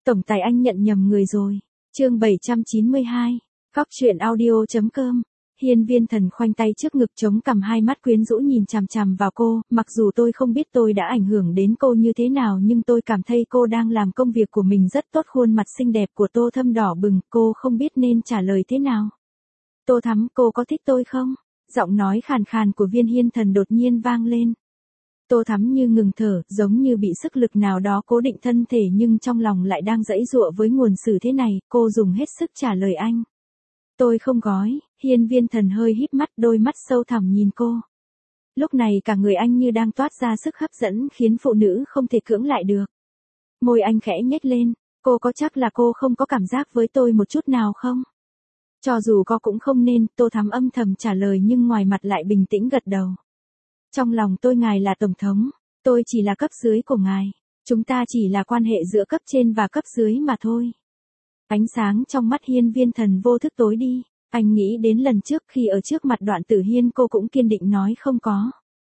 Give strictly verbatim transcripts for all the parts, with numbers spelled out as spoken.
Tổng tài anh nhận nhầm người rồi. Chương bảy trăm chín mươi hai. Góc truyện audio.com. Hiên Viên Thần khoanh tay trước ngực chống cằm, hai mắt quyến rũ nhìn chằm chằm vào cô, mặc dù tôi không biết tôi đã ảnh hưởng đến cô như thế nào, nhưng tôi cảm thấy cô đang làm công việc của mình rất tốt. Khuôn mặt xinh đẹp của Tô Thắm đỏ bừng, cô không biết nên trả lời thế nào. Tô Thắm, cô có thích tôi không? Giọng nói khàn khàn của Viên Hiên Thần đột nhiên vang lên. Tô Thắm như ngừng thở, giống như bị sức lực nào đó cố định thân thể, nhưng trong lòng lại đang giãy giụa với nguồn sử thế này. Cô dùng hết sức trả lời anh. Tôi không gói. Hiên Viên Thần hơi híp mắt, đôi mắt sâu thẳm nhìn cô. Lúc này cả người anh như đang toát ra sức hấp dẫn khiến phụ nữ không thể cưỡng lại được. Môi anh khẽ nhếch lên. Cô có chắc là cô không có cảm giác với tôi một chút nào không? Cho dù có cũng không nên. Tô Thắm âm thầm trả lời, nhưng ngoài mặt lại bình tĩnh gật đầu. Trong lòng tôi ngài là tổng thống, tôi chỉ là cấp dưới của ngài. Chúng ta chỉ là quan hệ giữa cấp trên và cấp dưới mà thôi. Ánh sáng trong mắt Hiên Viên Thần vô thức tối đi. Anh nghĩ đến lần trước khi ở trước mặt Đoạn Tử Hiên, cô cũng kiên định nói không có.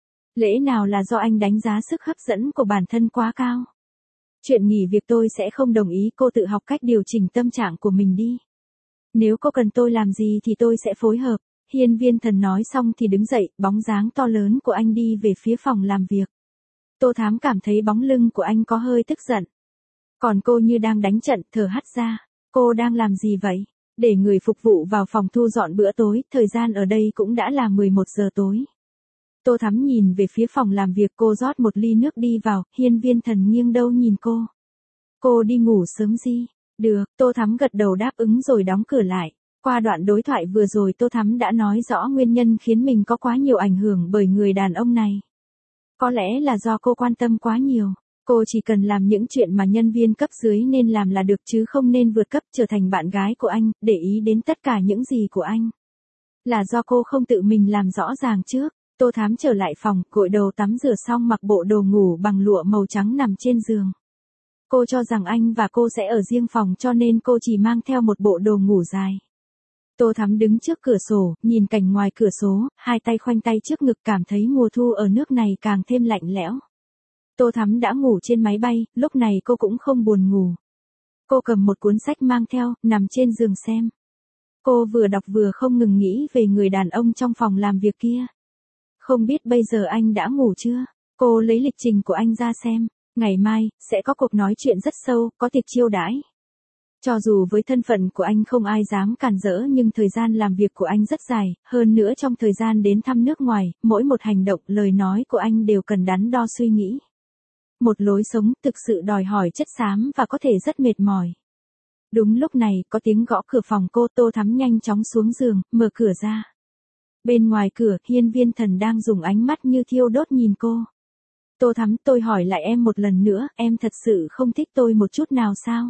Lẽ nào là do anh đánh giá sức hấp dẫn của bản thân quá cao? Chuyện nghỉ việc tôi sẽ không đồng ý. Cô tự học cách điều chỉnh tâm trạng của mình đi. Nếu cô cần tôi làm gì thì tôi sẽ phối hợp. Hiên Viên Thần nói xong thì đứng dậy, bóng dáng to lớn của anh đi về phía phòng làm việc. Tô Thắm cảm thấy bóng lưng của anh có hơi tức giận. Còn cô như đang đánh trận, thở hắt ra. Cô đang làm gì vậy? Để người phục vụ vào phòng thu dọn bữa tối, thời gian ở đây cũng đã là mười một giờ tối. Tô Thắm nhìn về phía phòng làm việc, cô rót một ly nước đi vào. Hiên Viên Thần nghiêng đầu nhìn cô. Cô đi ngủ sớm gì? Được, Tô Thắm gật đầu đáp ứng rồi đóng cửa lại. Qua đoạn đối thoại vừa rồi, Tô Thắm đã nói rõ nguyên nhân khiến mình có quá nhiều ảnh hưởng bởi người đàn ông này. Có lẽ là do cô quan tâm quá nhiều. Cô chỉ cần làm những chuyện mà nhân viên cấp dưới nên làm là được, chứ không nên vượt cấp trở thành bạn gái của anh, để ý đến tất cả những gì của anh. Là do cô không tự mình làm rõ ràng trước. Tô Thắm trở lại phòng, gội đầu tắm rửa xong, mặc bộ đồ ngủ bằng lụa màu trắng nằm trên giường. Cô cho rằng anh và cô sẽ ở riêng phòng, cho nên cô chỉ mang theo một bộ đồ ngủ dài. Tô Thắm đứng trước cửa sổ, nhìn cảnh ngoài cửa sổ, hai tay khoanh tay trước ngực, cảm thấy mùa thu ở nước này càng thêm lạnh lẽo. Tô Thắm đã ngủ trên máy bay, lúc này cô cũng không buồn ngủ. Cô cầm một cuốn sách mang theo, nằm trên giường xem. Cô vừa đọc vừa không ngừng nghĩ về người đàn ông trong phòng làm việc kia. Không biết bây giờ anh đã ngủ chưa? Cô lấy lịch trình của anh ra xem. Ngày mai, sẽ có cuộc nói chuyện rất sâu, có tiệc chiêu đãi. Cho dù với thân phận của anh không ai dám cản rỡ, nhưng thời gian làm việc của anh rất dài, hơn nữa trong thời gian đến thăm nước ngoài, mỗi một hành động, lời nói của anh đều cần đắn đo suy nghĩ. Một lối sống thực sự đòi hỏi chất xám và có thể rất mệt mỏi. Đúng lúc này, có tiếng gõ cửa phòng cô. Tô Thắm nhanh chóng xuống giường, mở cửa ra. Bên ngoài cửa, Hiên Viên Thần đang dùng ánh mắt như thiêu đốt nhìn cô. Tô Thắm, tôi hỏi lại em một lần nữa, em thật sự không thích tôi một chút nào sao?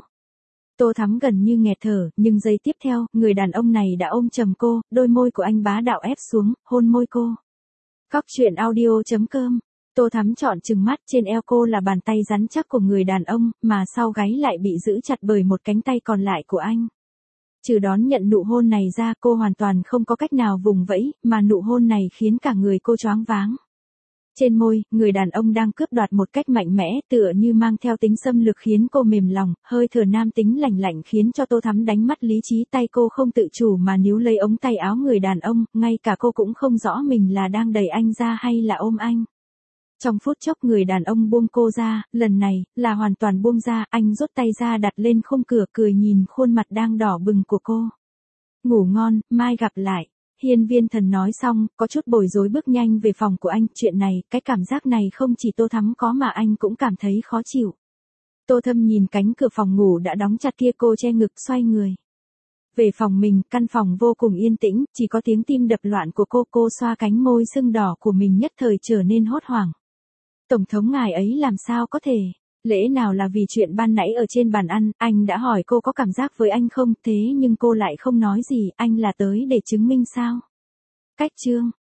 Tô Thắm gần như nghẹt thở, nhưng giây tiếp theo, người đàn ông này đã ôm chầm cô, đôi môi của anh bá đạo ép xuống, hôn môi cô. Góc truyện audio.com. Tô Thắm trọn trừng mắt, trên eo cô là bàn tay rắn chắc của người đàn ông, mà sau gáy lại bị giữ chặt bởi một cánh tay còn lại của anh. Trừ đón nhận nụ hôn này ra, cô hoàn toàn không có cách nào vùng vẫy, mà nụ hôn này khiến cả người cô choáng váng. Trên môi, người đàn ông đang cướp đoạt một cách mạnh mẽ, tựa như mang theo tính xâm lược, khiến cô mềm lòng, hơi thở nam tính lạnh lạnh khiến cho Tô Thắm đánh mất lý trí, tay cô không tự chủ mà níu lấy ống tay áo người đàn ông, ngay cả cô cũng không rõ mình là đang đẩy anh ra hay là ôm anh. Trong phút chốc người đàn ông buông cô ra, lần này, là hoàn toàn buông ra, anh rút tay ra đặt lên khung cửa, cười nhìn khuôn mặt đang đỏ bừng của cô. Ngủ ngon, mai gặp lại. Hiên Viên Thần nói xong, có chút bối rối bước nhanh về phòng của anh. Chuyện này, cái cảm giác này không chỉ Tô Thắm có mà anh cũng cảm thấy khó chịu. Tô Thâm nhìn cánh cửa phòng ngủ đã đóng chặt kia, cô che ngực xoay người. Về phòng mình, căn phòng vô cùng yên tĩnh, chỉ có tiếng tim đập loạn của cô. Cô xoa cánh môi sưng đỏ của mình, nhất thời trở nên hốt hoảng. Tổng thống ngài ấy làm sao có thể? Lẽ nào là vì chuyện ban nãy ở trên bàn ăn, anh đã hỏi cô có cảm giác với anh không, thế nhưng cô lại không nói gì, anh là tới để chứng minh sao? Cách chương.